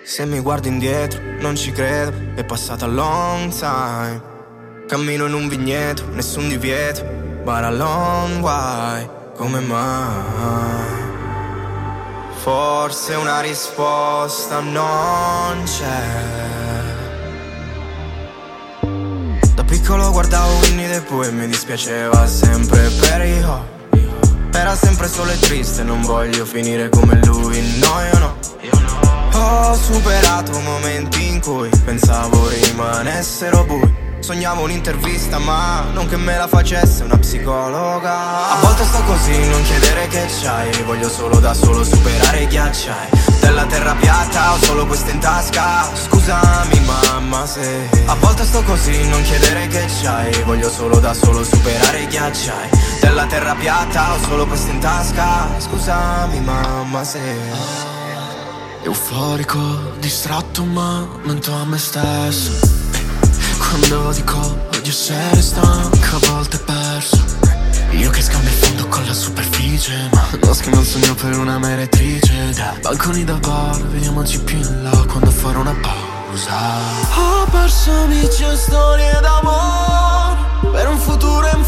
Se mi guardo indietro non ci credo, è passata a long time. Cammino in un vigneto, nessun divieto, but a long way. Come mai? Forse una risposta non c'è. Da piccolo guardavo Winnie the Pooh e mi dispiaceva sempre per io. Era sempre solo e triste, non voglio finire come lui, no io no. Ho superato momenti in cui pensavo rimanessero bui. Sognavo un'intervista ma non che me la facesse una psicologa. A volte sto così, non chiedere che c'hai, voglio solo da solo superare i ghiacciai. Della terra piatta ho solo questo in tasca, scusami mamma se. A volte sto così, non chiedere che c'hai, voglio solo da solo superare i ghiacciai. Della terra piatta ho solo questo in tasca, scusami mamma se. Euforico, distratto ma mento a me stesso. Quando dico odio essere stanco, a volte perso. Io che scambio il fondo con la superficie, ma non schiamo il sogno per una meretrice. Da balconi da bar, vediamoci più in là quando farò una pausa. Ho perso amici e storie d'amore per un futuro in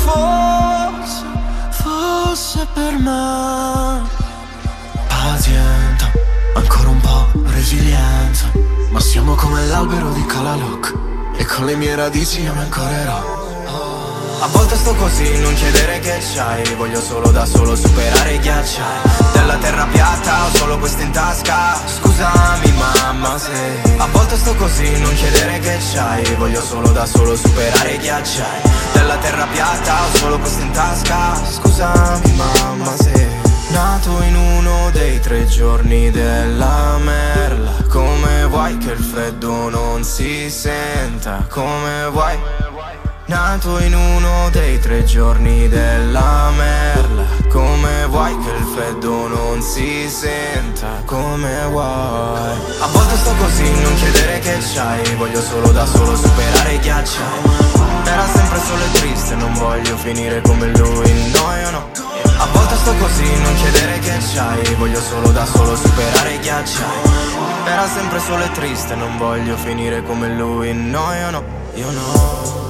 fosse per me. Pazienza, ancora un po' resilienza, ma siamo come l'albero di Calaloc e con le mie radici io mi ancorerò. A volte sto così, non chiedere che c'hai, voglio solo da solo superare i ghiacciai. Della terra piatta ho solo questo in tasca, scusami mamma se. A volte sto così, non chiedere che c'hai, voglio solo da solo superare i ghiacciai. Della terra piatta ho solo questo in tasca, scusami mamma se. Nato in uno dei 3 giorni della merla, come vuoi che il freddo non si senta, come vuoi. Nato in uno dei 3 giorni della merla, come vuoi che il freddo non si senta, come vuoi. A volte sto così, non chiedere che c'hai, voglio solo da solo superare i ghiacciai. Era sempre solo e triste, non voglio finire come lui, no io no. A volte sto così, non chiedere che c'hai, voglio solo da solo superare i ghiacciai. Era sempre solo e triste, non voglio finire come lui, no io no, io no.